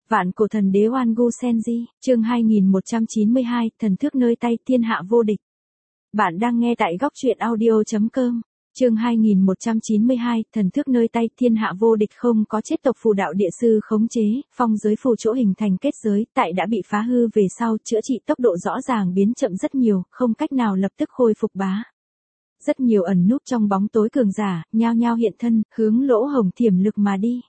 Vạn cổ thần đế Oan Gu Senji, chương 2192, thần thức nơi tay thiên hạ vô địch. Bạn đang nghe tại góc truyện audio.com. Chương 2192, thần thức nơi tay thiên hạ vô địch. Không có chết tộc phù đạo địa sư khống chế, phong giới phù chỗ hình thành kết giới, tại đã bị phá hư về sau, chữa trị tốc độ rõ ràng biến chậm rất nhiều, không cách nào lập tức khôi phục bá. Rất nhiều ẩn núp trong bóng tối cường giả, nhao nhao hiện thân, hướng lỗ hồng thiểm lực mà đi.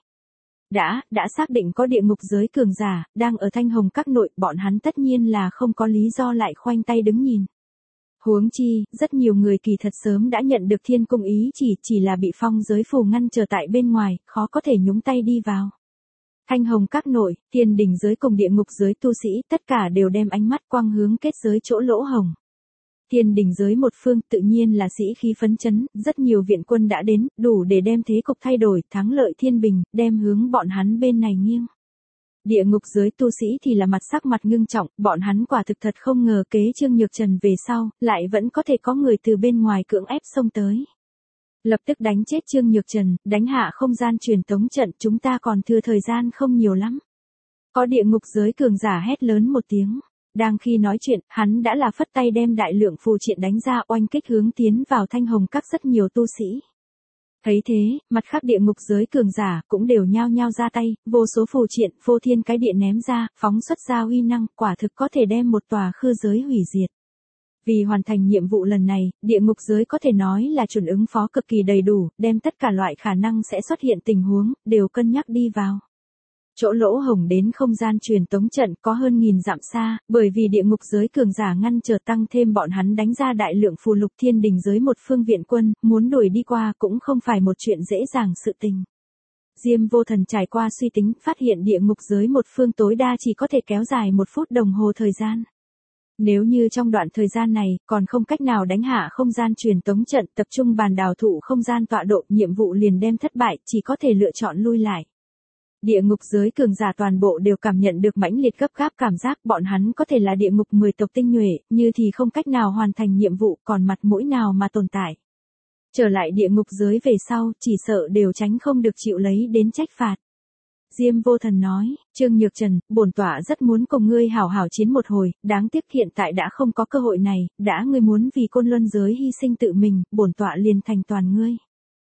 Đã xác định có địa ngục giới cường giả, đang ở Thanh Hồng Các nội, bọn hắn tất nhiên là không có lý do lại khoanh tay đứng nhìn. Huống chi, rất nhiều người kỳ thật sớm đã nhận được thiên cung ý chỉ là bị phong giới phù ngăn trở tại bên ngoài, khó có thể nhúng tay đi vào. Thanh Hồng Các nội, thiên đình giới cùng địa ngục giới tu sĩ, tất cả đều đem ánh mắt quang hướng kết giới chỗ lỗ hồng. Thiên đình giới một phương tự nhiên là sĩ khí phấn chấn, rất nhiều viện quân đã đến, đủ để đem thế cục thay đổi, thắng lợi thiên bình, đem hướng bọn hắn bên này nghiêng. Địa ngục giới tu sĩ thì là sắc mặt ngưng trọng, bọn hắn quả thực thật không ngờ kế Trương Nhược Trần về sau, lại vẫn có thể có người từ bên ngoài cưỡng ép xông tới. Lập tức đánh chết Trương Nhược Trần, đánh hạ không gian truyền tống trận, chúng ta còn thừa thời gian không nhiều lắm. Có địa ngục giới cường giả hét lớn một tiếng. Đang khi nói chuyện, hắn đã là phất tay đem đại lượng phù triện đánh ra, oanh kích hướng tiến vào Thanh Hồng Các rất nhiều tu sĩ. Thấy thế, mặt khác địa ngục giới cường giả cũng đều nhao nhao ra tay, vô số phù triện, vô thiên cái địa ném ra, phóng xuất ra uy năng, quả thực có thể đem một tòa khư giới hủy diệt. Vì hoàn thành nhiệm vụ lần này, địa ngục giới có thể nói là chuẩn ứng phó cực kỳ đầy đủ, đem tất cả loại khả năng sẽ xuất hiện tình huống, đều cân nhắc đi vào. Chỗ lỗ hồng đến không gian truyền tống trận có hơn 1000 dặm xa, bởi vì địa ngục giới cường giả ngăn trở tăng thêm bọn hắn đánh ra đại lượng phù lục, thiên đình giới một phương viện quân, muốn đuổi đi qua cũng không phải một chuyện dễ dàng sự tình. Diêm Vô Thần trải qua suy tính, phát hiện địa ngục giới một phương tối đa chỉ có thể kéo dài 1 phút đồng hồ thời gian. Nếu như trong đoạn thời gian này, còn không cách nào đánh hạ không gian truyền tống trận, tập trung bàn đào thụ không gian tọa độ, nhiệm vụ liền đem thất bại, chỉ có thể lựa chọn lui lại. Địa ngục giới cường giả toàn bộ đều cảm nhận được mãnh liệt gấp gáp cảm giác, bọn hắn có thể là địa ngục 10 tộc tinh nhuệ, như thì không cách nào hoàn thành nhiệm vụ, còn mặt mũi nào mà tồn tại. Trở lại địa ngục giới về sau, chỉ sợ đều tránh không được chịu lấy đến trách phạt. Diêm Vô Thần nói, Trương Nhược Trần, bổn tọa rất muốn cùng ngươi hảo hảo chiến một hồi, đáng tiếc hiện tại đã không có cơ hội này, đã ngươi muốn vì Côn Luân giới hy sinh tự mình, bổn tọa liền thành toàn ngươi.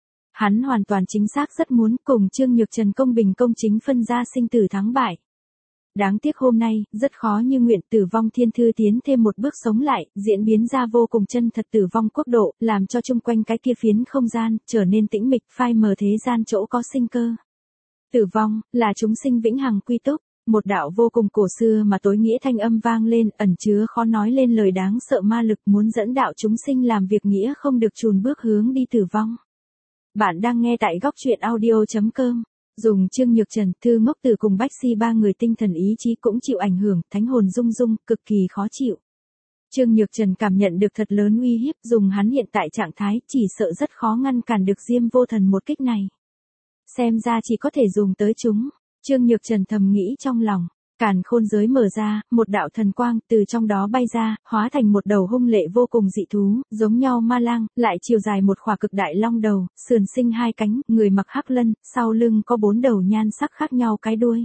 Hắn hoàn toàn chính xác rất muốn cùng Trương Nhược Trần công bình công chính phân ra sinh tử thắng bại. Đáng tiếc hôm nay, rất khó như nguyện, tử vong thiên thư tiến thêm một bước sống lại, diễn biến ra vô cùng chân thật tử vong quốc độ, làm cho chung quanh cái kia phiến không gian, trở nên tĩnh mịch, phai mờ thế gian chỗ có sinh cơ. Tử vong, là chúng sinh vĩnh hằng quy túc, một đạo vô cùng cổ xưa mà tối nghĩa thanh âm vang lên, ẩn chứa khó nói lên lời đáng sợ ma lực, muốn dẫn đạo chúng sinh làm việc nghĩa không được chùn bước hướng đi tử vong. Bạn đang nghe tại góc truyện audio.com. Dùng Trương Nhược Trần, Thư Ngốc Tử cùng Bách Si ba người tinh thần ý chí cũng chịu ảnh hưởng, thánh hồn rung rung, cực kỳ khó chịu. Trương Nhược Trần cảm nhận được thật lớn uy hiếp, dùng hắn hiện tại trạng thái, chỉ sợ rất khó ngăn cản được Diêm Vô Thần một kích này. Xem ra chỉ có thể dùng tới chúng. Trương Nhược Trần thầm nghĩ trong lòng. Càn khôn giới mở ra, một đạo thần quang từ trong đó bay ra, hóa thành một đầu hung lệ vô cùng dị thú, giống nhau ma lang, lại chiều dài một khỏa cực đại long đầu, sườn sinh 2 cánh, người mặc hắc lân, sau lưng có 4 đầu nhan sắc khác nhau cái đuôi.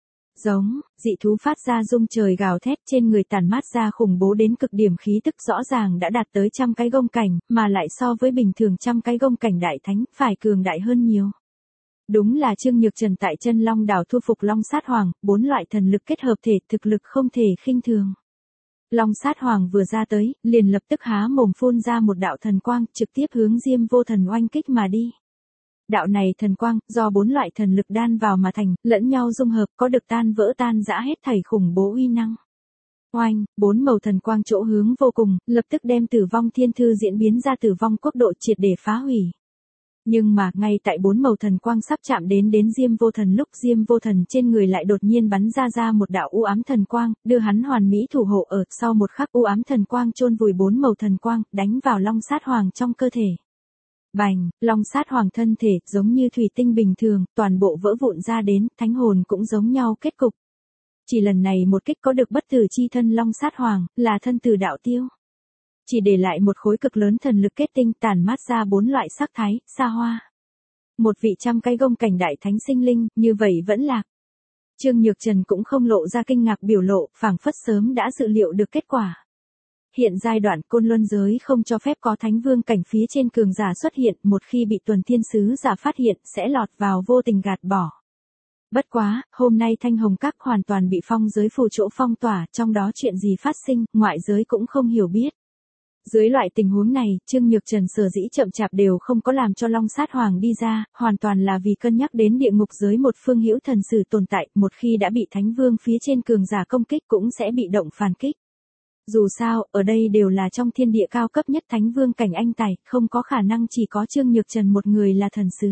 Giống, dị thú phát ra rung trời gào thét, trên người tản mát ra khủng bố đến cực điểm khí tức, rõ ràng đã đạt tới 100 cái gông cảnh, mà lại so với bình thường 100 cái gông cảnh đại thánh, phải cường đại hơn nhiều. Đúng là Trương Nhược Trần tại Chân Long đảo thu phục Long Sát Hoàng, 4 loại thần lực kết hợp thể, thực lực không thể khinh thường. Long Sát Hoàng vừa ra tới, liền lập tức há mồm phun ra một đạo thần quang, trực tiếp hướng Diêm Vô Thần oanh kích mà đi. Đạo này thần quang, do 4 loại thần lực đan vào mà thành, lẫn nhau dung hợp, có được tan vỡ tan rã hết thảy khủng bố uy năng. Oanh, 4 màu thần quang chỗ hướng vô cùng, lập tức đem tử vong thiên thư diễn biến ra tử vong quốc độ triệt để phá hủy. Nhưng mà, ngay tại 4 màu thần quang sắp chạm đến Diêm Vô Thần lúc Diêm Vô Thần trên người lại đột nhiên bắn ra một đạo u ám thần quang, đưa hắn hoàn mỹ thủ hộ ở, sau một khắc u ám thần quang chôn vùi 4 màu thần quang, đánh vào Long Sát Hoàng trong cơ thể. Bành, Long Sát Hoàng thân thể, giống như thủy tinh bình thường, toàn bộ vỡ vụn ra đến, thánh hồn cũng giống nhau kết cục. Chỉ lần này một kích có được bất tử chi thân Long Sát Hoàng, là thân tử đạo tiêu. Chỉ để lại một khối cực lớn thần lực kết tinh tản mát ra 4 loại sắc thái, xa hoa. Một vị 100 cái gông cảnh đại thánh sinh linh, như vậy vẫn lạc. Trương Nhược Trần cũng không lộ ra kinh ngạc biểu lộ, phảng phất sớm đã dự liệu được kết quả. Hiện giai đoạn Côn Luân giới không cho phép có thánh vương cảnh phía trên cường giả xuất hiện, một khi bị tuần thiên sứ giả phát hiện sẽ lọt vào vô tình gạt bỏ. Bất quá, hôm nay Thanh Hồng Các hoàn toàn bị phong giới phù chỗ phong tỏa, trong đó chuyện gì phát sinh, ngoại giới cũng không hiểu biết. Dưới loại tình huống này, Trương Nhược Trần sở dĩ chậm chạp đều không có làm cho Long Sát Hoàng đi ra, hoàn toàn là vì cân nhắc đến địa ngục giới một phương hữu thần sử tồn tại, một khi đã bị Thánh Vương phía trên cường giả công kích cũng sẽ bị động phản kích. Dù sao, ở đây đều là trong thiên địa cao cấp nhất Thánh Vương cảnh anh tài, không có khả năng chỉ có Trương Nhược Trần một người là thần sứ.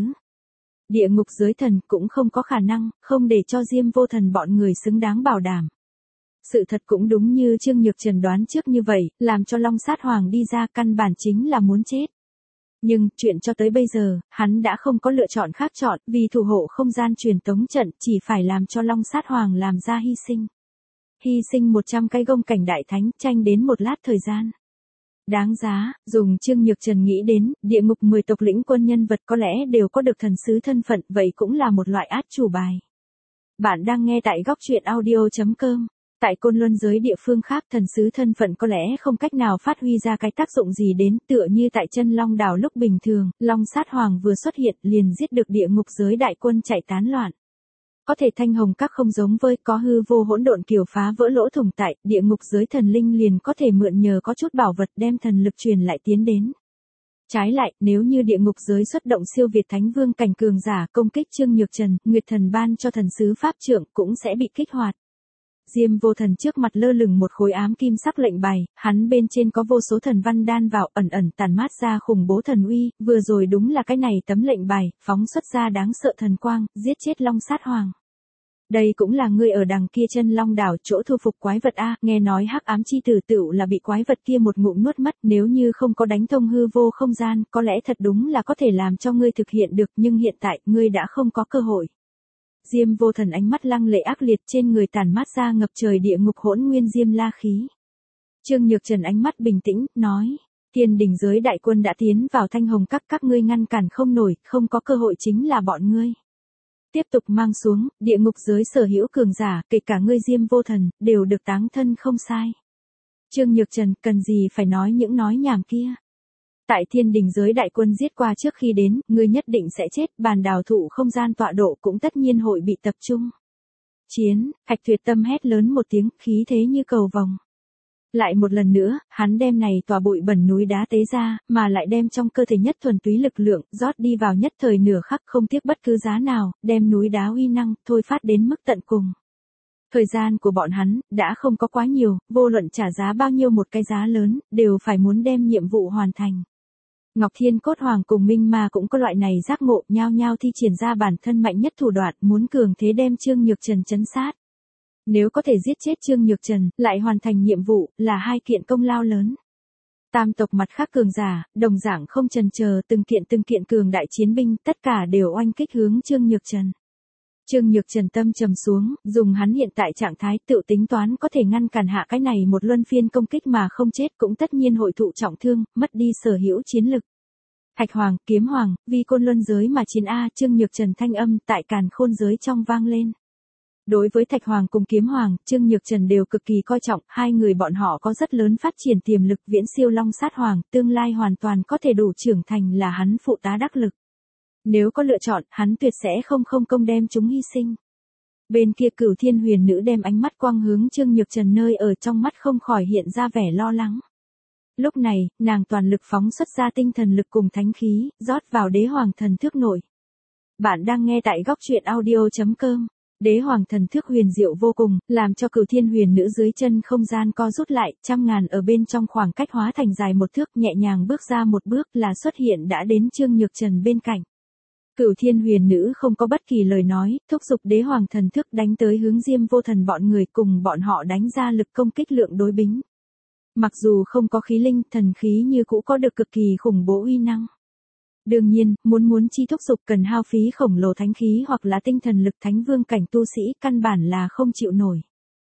Địa ngục giới thần cũng không có khả năng, không để cho Diêm Vô Thần bọn người xứng đáng bảo đảm. Sự thật cũng đúng như Trương Nhược Trần đoán trước như vậy, làm cho Long Sát Hoàng đi ra căn bản chính là muốn chết. Nhưng, chuyện cho tới bây giờ, hắn đã không có lựa chọn khác chọn, vì thủ hộ không gian truyền tống trận, chỉ phải làm cho Long Sát Hoàng làm ra hy sinh. Hy sinh 100 cái gông cảnh đại thánh, tranh đến một lát thời gian. Đáng giá, dùng Trương Nhược Trần nghĩ đến, địa ngục 10 tộc lĩnh quân nhân vật có lẽ đều có được thần sứ thân phận, vậy cũng là một loại át chủ bài. Bạn đang nghe tại góc truyện audio.com. Tại Côn Luân giới địa phương khác thần sứ thân phận có lẽ không cách nào phát huy ra cái tác dụng gì đến, tựa như tại Chân Long đảo lúc bình thường, Long Sát Hoàng vừa xuất hiện liền giết được địa ngục giới đại quân chạy tán loạn. Có thể Thanh Hồng Các không giống với có hư vô hỗn độn kiều phá vỡ lỗ thủng tại, địa ngục giới thần linh liền có thể mượn nhờ có chút bảo vật đem thần lực truyền lại tiến đến. Trái lại, nếu như địa ngục giới xuất động siêu việt Thánh Vương cảnh cường giả công kích Trương Nhược Trần, Nguyệt Thần ban cho thần sứ pháp trượng cũng sẽ bị kích hoạt. Diêm Vô Thần trước mặt lơ lửng một khối ám kim sắc lệnh bài, hắn bên trên có vô số thần văn đan vào, ẩn ẩn tàn mát ra khủng bố thần uy, vừa rồi đúng là cái này tấm lệnh bài, phóng xuất ra đáng sợ thần quang, giết chết Long Sát Hoàng. Đây cũng là ngươi ở đằng kia Chân Long đảo chỗ thu phục quái vật a, nghe nói hắc ám chi tử tựu là bị quái vật kia một ngụm nuốt mất, nếu như không có đánh thông hư vô không gian, có lẽ thật đúng là có thể làm cho ngươi thực hiện được, nhưng hiện tại, ngươi đã không có cơ hội. Diêm Vô Thần ánh mắt lăng lệ ác liệt, trên người tàn mát ra ngập trời địa ngục hỗn nguyên diêm la khí. Trương Nhược Trần ánh mắt bình tĩnh, nói, Thiên Đình giới đại quân đã tiến vào Thanh Hồng Các ngươi ngăn cản không nổi, không có cơ hội chính là bọn ngươi. Tiếp tục mang xuống, địa ngục giới sở hữu cường giả, kể cả ngươi Diêm Vô Thần, đều được táng thân không sai. Trương Nhược Trần, cần gì phải nói những nói nhảm kia. Tại Thiên Đình giới đại quân giết qua trước khi đến, ngươi nhất định sẽ chết, bàn đào thụ không gian tọa độ cũng tất nhiên hội bị tập trung. Chiến, Hạch Tuyệt Tâm hét lớn một tiếng, khí thế như cầu vồng. Lại một lần nữa, hắn đem này tòa bụi bẩn núi đá tế ra, mà lại đem trong cơ thể nhất thuần túy lực lượng, rót đi vào nhất thời nửa khắc không tiếc bất cứ giá nào, đem núi đá uy năng, thôi phát đến mức tận cùng. Thời gian của bọn hắn, đã không có quá nhiều, vô luận trả giá bao nhiêu một cái giá lớn, đều phải muốn đem nhiệm vụ hoàn thành. Ngọc Thiên Cốt Hoàng cùng Minh Ma cũng có loại này giác ngộ, nhao nhao thi triển ra bản thân mạnh nhất thủ đoạn, muốn cường thế đem Trương Nhược Trần trấn sát. Nếu có thể giết chết Trương Nhược Trần, lại hoàn thành nhiệm vụ, là hai kiện công lao lớn. Tam tộc mặt khác cường giả, đồng dạng không chần chờ, từng kiện cường đại chiến binh, tất cả đều oanh kích hướng Trương Nhược Trần. Trương Nhược Trần tâm trầm xuống, dùng hắn hiện tại trạng thái tự tính toán có thể ngăn cản hạ cái này một luân phiên công kích mà không chết cũng tất nhiên hội thụ trọng thương, mất đi sở hữu chiến lực. Thạch Hoàng, Kiếm Hoàng, vì Côn Luân giới mà chiến a, Trương Nhược Trần thanh âm tại Càn Khôn giới trong vang lên. Đối với Thạch Hoàng cùng Kiếm Hoàng, Trương Nhược Trần đều cực kỳ coi trọng, hai người bọn họ có rất lớn phát triển tiềm lực, viễn siêu Long Sát Hoàng, tương lai hoàn toàn có thể đủ trưởng thành là hắn phụ tá đắc lực. Nếu có lựa chọn, hắn tuyệt sẽ không công đem chúng hy sinh. Bên kia Cửu Thiên Huyền Nữ đem ánh mắt quang hướng Trương Nhược Trần nơi ở trong mắt không khỏi hiện ra vẻ lo lắng. Lúc này, nàng toàn lực phóng xuất ra tinh thần lực cùng thánh khí, rót vào Đế Hoàng thần thước nội. Bạn đang nghe tại góc truyện audio.com. Đế Hoàng thần thước huyền diệu vô cùng, làm cho Cửu Thiên Huyền Nữ dưới chân không gian co rút lại, trăm ngàn ở bên trong khoảng cách hóa thành dài một thước, nhẹ nhàng bước ra một bước là xuất hiện đã đến Trương Nhược Trần bên cạnh. Cửu Thiên Huyền Nữ không có bất kỳ lời nói, thúc giục Đế Hoàng thần thức đánh tới hướng Diêm Vô Thần bọn người, cùng bọn họ đánh ra lực công kích lượng đối bính. Mặc dù không có khí linh, thần khí như cũ có được cực kỳ khủng bố uy năng. Đương nhiên, muốn chi thúc giục cần hao phí khổng lồ thánh khí hoặc là tinh thần lực, Thánh Vương cảnh tu sĩ căn bản là không chịu nổi.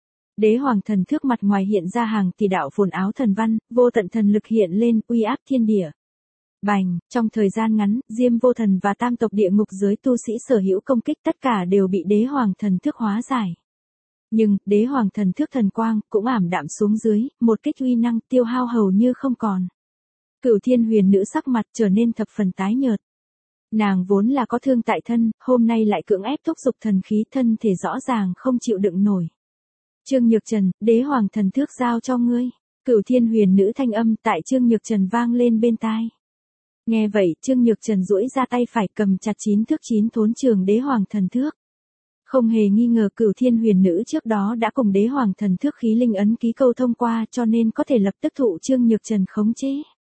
Đế Hoàng thần thước mặt ngoài hiện ra hàng tỷ đạo phồn áo thần văn, vô tận thần lực hiện lên, uy áp thiên địa. Bành, trong thời gian ngắn, Diêm Vô Thần và tam tộc địa ngục giới tu sĩ sở hữu công kích tất cả đều bị đế hoàng thần thức hóa giải. Nhưng, đế hoàng thần thức thần quang cũng ảm đạm xuống dưới, một kích uy năng tiêu hao hầu như không còn. Cửu Thiên Huyền Nữ sắc mặt trở nên thập phần tái nhợt. Nàng vốn là có thương tại thân, hôm nay lại cưỡng ép thúc giục thần khí, thân thể rõ ràng không chịu đựng nổi. Trương Nhược Trần, đế hoàng thần thức giao cho ngươi. Cửu Thiên Huyền Nữ thanh âm tại Trương Nhược Trần vang lên bên tai. Nghe vậy, Trương Nhược Trần duỗi ra tay phải cầm chặt 9 thước 9 thốn trường đế hoàng thần thước. Không hề nghi ngờ Cửu Thiên Huyền Nữ trước đó đã cùng đế hoàng thần thước khí linh ấn ký câu thông qua, cho nên có thể lập tức thụ Trương Nhược Trần khống chế.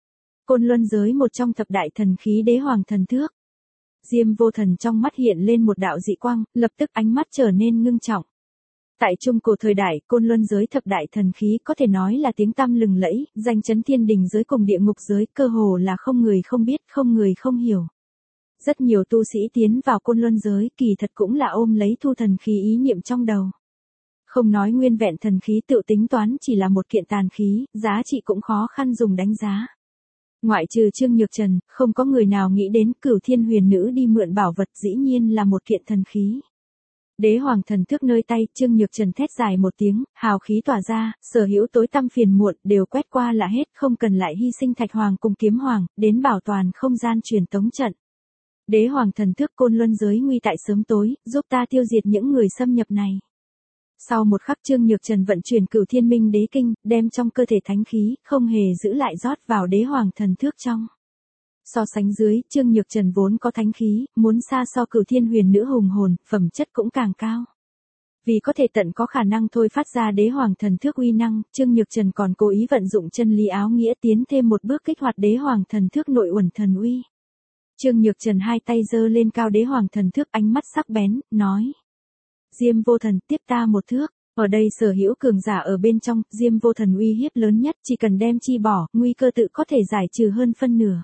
Côn Luân giới một trong thập đại thần khí đế hoàng thần thước. Diêm Vô Thần trong mắt hiện lên một đạo dị quang, lập tức ánh mắt trở nên ngưng trọng. Tại trung cổ thời đại, Côn Luân giới thập đại thần khí có thể nói là tiếng tăm lừng lẫy, danh chấn thiên đình giới cùng địa ngục giới, cơ hồ là không người không biết, không người không hiểu. Rất nhiều tu sĩ tiến vào Côn Luân giới, kỳ thật cũng là ôm lấy thu thần khí ý niệm trong đầu. Không nói nguyên vẹn thần khí tự tính toán chỉ là một kiện tàn khí, giá trị cũng khó khăn dùng đánh giá. Ngoại trừ Trương Nhược Trần, không có người nào nghĩ đến Cửu Thiên Huyền Nữ đi mượn bảo vật, dĩ nhiên là một kiện thần khí. Đế hoàng thần thức nơi tay, Trương Nhược Trần thét dài một tiếng, hào khí tỏa ra, sở hữu tối tăm phiền muộn đều quét qua là hết, không cần lại hy sinh Thạch Hoàng cùng Kiếm Hoàng, đến bảo toàn không gian truyền tống trận. Đế hoàng thần thức Côn Luân giới nguy tại sớm tối, giúp ta tiêu diệt những người xâm nhập này. Sau một khắc Trương Nhược Trần vận chuyển Cửu Thiên Minh Đế Kinh, đem trong cơ thể thánh khí, không hề giữ lại rót vào đế hoàng thần thức trong. So sánh dưới, Trương Nhược Trần vốn có thánh khí, muốn xa so Cửu Thiên Huyền Nữ hùng hồn, phẩm chất cũng càng cao. Vì có thể tận có khả năng thôi phát ra đế hoàng thần thức uy năng, Trương Nhược Trần còn cố ý vận dụng chân lý áo nghĩa tiến thêm một bước kích hoạt đế hoàng thần thức nội uẩn thần uy. Trương Nhược Trần hai tay giơ lên cao đế hoàng thần thức, ánh mắt sắc bén, nói. Diêm Vô Thần, tiếp ta một thước. Ở đây sở hữu cường giả ở bên trong, Diêm Vô Thần uy hiếp lớn nhất, chỉ cần đem chi bỏ, nguy cơ tự có thể giải trừ hơn phân nửa.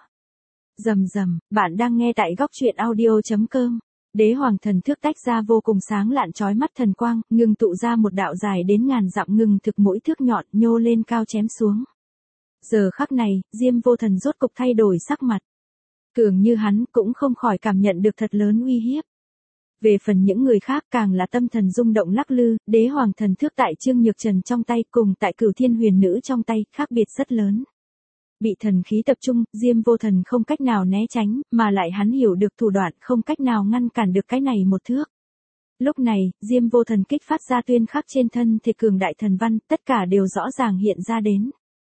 Rầm rầm, bạn đang nghe tại góc truyện audio.com. Đế hoàng thần thức tách ra vô cùng sáng lạn chói mắt thần quang, ngừng tụ ra một đạo dài đến ngàn dặm ngừng thực mỗi thước nhọn, nhô lên cao chém xuống. Giờ khắc này, Diêm Vô Thần rốt cục thay đổi sắc mặt. Cường như hắn cũng không khỏi cảm nhận được thật lớn uy hiếp. Về phần những người khác càng là tâm thần rung động lắc lư, đế hoàng thần thức tại Trương Nhược Trần trong tay cùng tại Cửu Thiên Huyền Nữ trong tay, khác biệt rất lớn. Bị thần khí tập trung, Diêm Vô Thần không cách nào né tránh, mà lại hắn hiểu được thủ đoạn không cách nào ngăn cản được cái này một thước. Lúc này, Diêm Vô Thần kích phát ra tuyên khắc trên thân thể cường đại thần văn, tất cả đều rõ ràng hiện ra đến.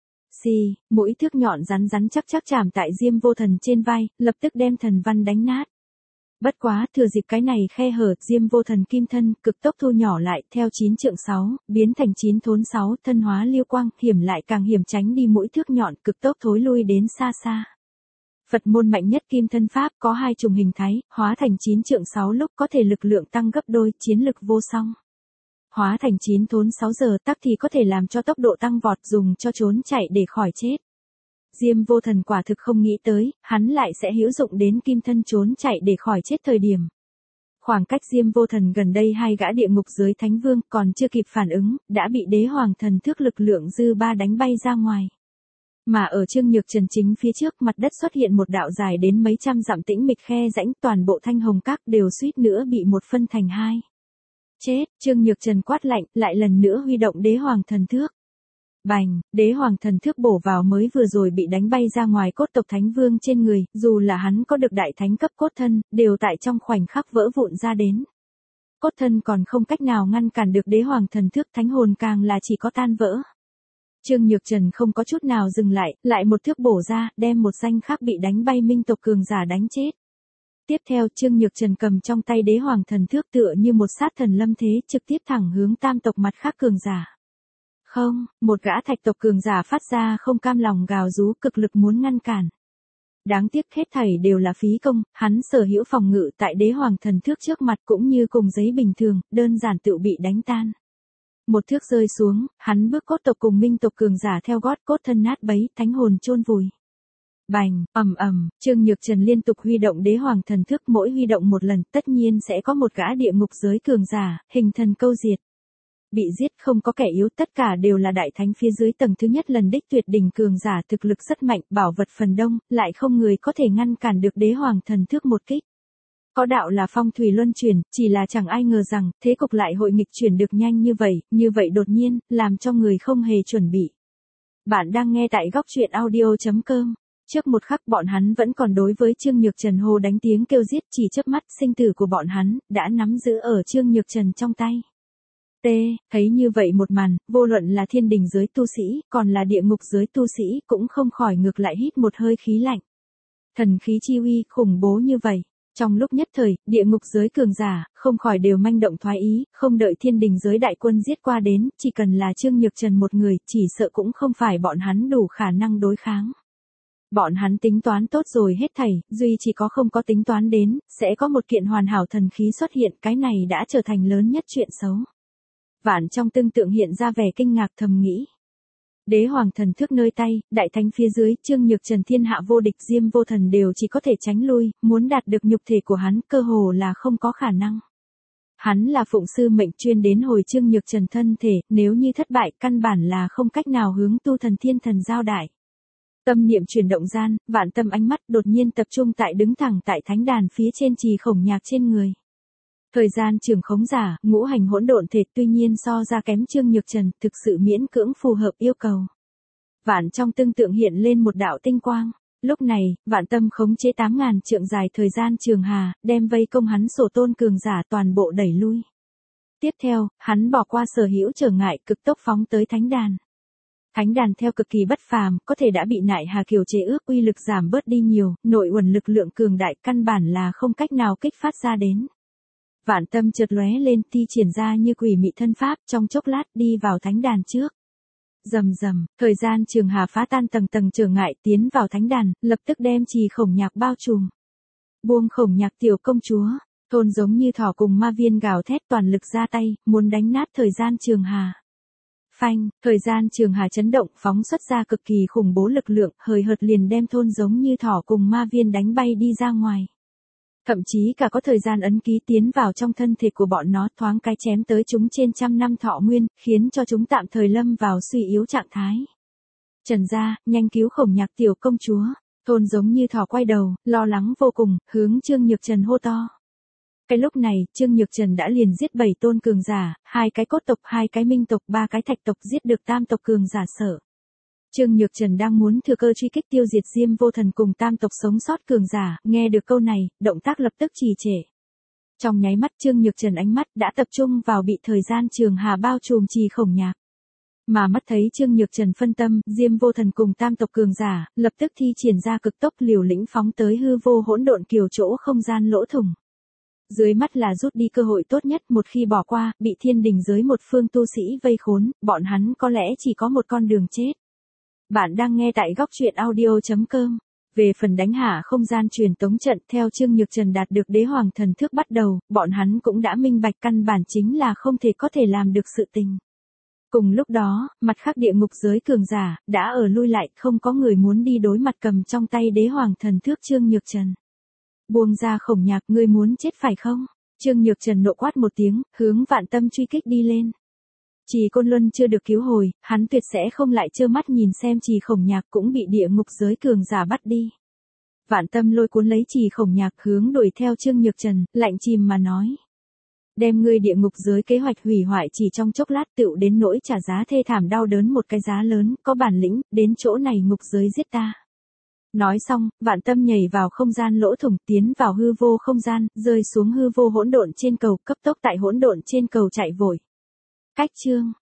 Mỗi thước nhọn rắn rắn chắc chắc chạm tại Diêm Vô Thần trên vai, lập tức đem thần văn đánh nát. Bất quá, thừa dịp cái này khe hở, Diêm Vô Thần kim thân, cực tốc thu nhỏ lại, theo 9 trượng 6, biến thành 9 thốn 6, thân hóa liêu quang, hiểm lại càng hiểm tránh đi mỗi thước nhọn, cực tốc thối lui đến xa xa. Phật môn mạnh nhất kim thân pháp, có hai chủng hình thái, hóa thành 9 trượng 6 lúc có thể lực lượng tăng gấp đôi, chiến lực vô song. Hóa thành 9 thốn 6 giờ tắc thì có thể làm cho tốc độ tăng vọt, dùng cho trốn chạy để khỏi chết. Diêm Vô Thần quả thực không nghĩ tới, hắn lại sẽ hữu dụng đến kim thân trốn chạy để khỏi chết thời điểm. Khoảng cách Diêm Vô Thần gần đây hai gã địa ngục giới thánh vương còn chưa kịp phản ứng, đã bị đế hoàng thần thức lực lượng dư ba đánh bay ra ngoài. Mà ở Trương Nhược Trần chính phía trước mặt đất xuất hiện một đạo dài đến mấy trăm dặm tĩnh mịch khe rãnh, toàn bộ thanh hồng các đều suýt nữa bị một phân thành hai. Chết, Trương Nhược Trần quát lạnh, lại lần nữa huy động đế hoàng thần thước. Bành, đế hoàng thần thước bổ vào mới vừa rồi bị đánh bay ra ngoài cốt tộc thánh vương trên người, dù là hắn có được đại thánh cấp cốt thân, đều tại trong khoảnh khắc vỡ vụn ra đến. Cốt thân còn không cách nào ngăn cản được đế hoàng thần thước, thánh hồn càng là chỉ có tan vỡ. Trương Nhược Trần không có chút nào dừng lại một thước bổ ra, đem một danh khác bị đánh bay minh tộc cường giả đánh chết. Tiếp theo Trương Nhược Trần cầm trong tay đế hoàng thần thước tựa như một sát thần lâm thế, trực tiếp thẳng hướng tam tộc mặt khác cường giả. Không, một gã thạch tộc cường giả phát ra không cam lòng gào rú, cực lực muốn ngăn cản. Đáng tiếc hết thảy đều là phí công, hắn sở hữu phòng ngự tại đế hoàng thần thước trước mặt cũng như cùng giấy bình thường, đơn giản tự bị đánh tan. Một thước rơi xuống, hắn bước cốt tộc cùng minh tộc cường giả theo gót, cốt thân nát bấy, thánh hồn chôn vùi. Bành, ầm ầm, Trương Nhược Trần liên tục huy động đế hoàng thần thức, mỗi huy động một lần, tất nhiên sẽ có một gã địa ngục giới cường giả, hình thần câu diệt. Bị giết không có kẻ yếu, tất cả đều là đại thánh phía dưới tầng thứ nhất lần đích tuyệt đỉnh cường giả, thực lực rất mạnh, bảo vật phần đông, lại không người có thể ngăn cản được đế hoàng thần thước một kích. Có đạo là phong thủy luân chuyển, chỉ là chẳng ai ngờ rằng, thế cục lại hội nghịch chuyển được nhanh như vậy đột nhiên, làm cho người không hề chuẩn bị. Bạn đang nghe tại góc truyện audio.com. Trước một khắc bọn hắn vẫn còn đối với Trương Nhược Trần hô đánh tiếng kêu giết, chỉ chớp mắt sinh tử của bọn hắn, đã nắm giữ ở Trương Nhược Trần trong tay. Thấy như vậy một màn, vô luận là thiên đình giới tu sĩ, còn là địa ngục giới tu sĩ, cũng không khỏi ngược lại hít một hơi khí lạnh. Thần khí chi uy khủng bố như vậy. Trong lúc nhất thời, địa ngục giới cường giả, không khỏi đều manh động thoái ý, không đợi thiên đình giới đại quân giết qua đến, chỉ cần là Trương Nhược Trần một người, chỉ sợ cũng không phải bọn hắn đủ khả năng đối kháng. Bọn hắn tính toán tốt rồi hết thảy, duy chỉ có không có tính toán đến, sẽ có một kiện hoàn hảo thần khí xuất hiện, cái này đã trở thành lớn nhất chuyện xấu. Vạn trong tương tượng hiện ra vẻ kinh ngạc thầm nghĩ. Đế hoàng thần thước nơi tay, đại thánh phía dưới, Trương Nhược Trần thiên hạ vô địch, Diêm Vô Thần đều chỉ có thể tránh lui, muốn đạt được nhục thể của hắn, cơ hồ là không có khả năng. Hắn là phụng sư mệnh chuyên đến hồi Trương Nhược Trần thân thể, nếu như thất bại, căn bản là không cách nào hướng tu thần thiên thần giao đại. Tâm niệm chuyển động gian, Vạn Tâm ánh mắt đột nhiên tập trung tại đứng thẳng tại thánh đàn phía trên trì khổng nhạc trên người. Thời gian trường khống giả, ngũ hành hỗn độn thể, tuy nhiên so ra kém Trương Nhược Trần, thực sự miễn cưỡng phù hợp yêu cầu. Vạn trong tương tượng hiện lên một đạo tinh quang. Lúc này, Vạn Tâm khống chế 8.000 trượng dài thời gian trường hà, đem vây công hắn sổ tôn cường giả toàn bộ đẩy lui. Tiếp theo, hắn bỏ qua sở hữu trở ngại, cực tốc phóng tới thánh đàn. Thánh đàn theo cực kỳ bất phàm, có thể đã bị nại hà kiều chế ước, uy lực giảm bớt đi nhiều, nội uẩn lực lượng cường đại căn bản là không cách nào kích phát ra đến. Vạn Tâm chợt lóe lên, thi triển ra như quỷ mị thân pháp, trong chốc lát đi vào thánh đàn trước. Rầm rầm, thời gian trường hà phá tan tầng tầng trở ngại, tiến vào thánh đàn, lập tức đem trì khổng nhạc bao trùm. Buông khổng nhạc tiểu công chúa, thôn giống như thỏ cùng ma viên gào thét toàn lực ra tay, muốn đánh nát thời gian trường hà. Phanh, thời gian trường hà chấn động, phóng xuất ra cực kỳ khủng bố lực lượng, hời hợt liền đem thôn giống như thỏ cùng ma viên đánh bay đi ra ngoài. Thậm chí cả có thời gian ấn ký tiến vào trong thân thể của bọn nó, thoáng cái chém tới chúng trên trăm năm thọ nguyên, khiến cho chúng tạm thời lâm vào suy yếu trạng thái. Trần gia, nhanh cứu khổng nhạc tiểu công chúa. Thôn giống như thỏ quay đầu, lo lắng vô cùng, hướng Trương Nhược Trần hô to. Cái lúc này, Trương Nhược Trần đã liền giết 7 tôn cường giả, 2 cái cốt tộc, 2 cái minh tộc, 3 cái thạch tộc, giết được tam tộc cường giả sở. Trương Nhược Trần đang muốn thừa cơ truy kích tiêu diệt Diêm Vô Thần cùng tam tộc sống sót cường giả, nghe được câu này, động tác lập tức trì trệ. Trong nháy mắt Trương Nhược Trần ánh mắt đã tập trung vào bị thời gian trường hà bao trùm trì khổng nhạc. Mà mắt thấy Trương Nhược Trần phân tâm, Diêm Vô Thần cùng tam tộc cường giả, lập tức thi triển ra cực tốc liều lĩnh phóng tới hư vô hỗn độn kiều chỗ không gian lỗ thủng. Dưới mắt là rút đi cơ hội tốt nhất, một khi bỏ qua, bị thiên đình giới một phương tu sĩ vây khốn, bọn hắn có lẽ chỉ có một con đường chết. Bạn đang nghe tại góc truyện audio.com. Về phần đánh hạ không gian truyền tống trận, theo Trương Nhược Trần đạt được đế hoàng thần thước bắt đầu, bọn hắn cũng đã minh bạch căn bản chính là không thể có thể làm được sự tình. Cùng lúc đó, mặt khác địa ngục giới cường giả, đã ở lui lại, không có người muốn đi đối mặt cầm trong tay đế hoàng thần thước Trương Nhược Trần. Buông ra khổng nhạc, ngươi muốn chết phải không? Trương Nhược Trần nộ quát một tiếng, hướng Vạn Tâm truy kích đi lên. Trì Côn Luân chưa được cứu hồi, hắn tuyệt sẽ không lại trơ mắt nhìn xem trì khổng nhạc cũng bị địa ngục giới cường giả bắt đi. Vạn Tâm lôi cuốn lấy trì khổng nhạc hướng đuổi theo Trương Nhược Trần, lạnh chìm mà nói. Đem ngươi địa ngục giới kế hoạch hủy hoại chỉ trong chốc lát, tựu đến nỗi trả giá thê thảm đau đớn một cái giá lớn, có bản lĩnh, đến chỗ này ngục giới giết ta. Nói xong, Vạn Tâm nhảy vào không gian lỗ thủng, tiến vào hư vô không gian, rơi xuống hư vô hỗn độn trên cầu, cấp tốc tại hỗn độn trên cầu chạy vội. Cách chương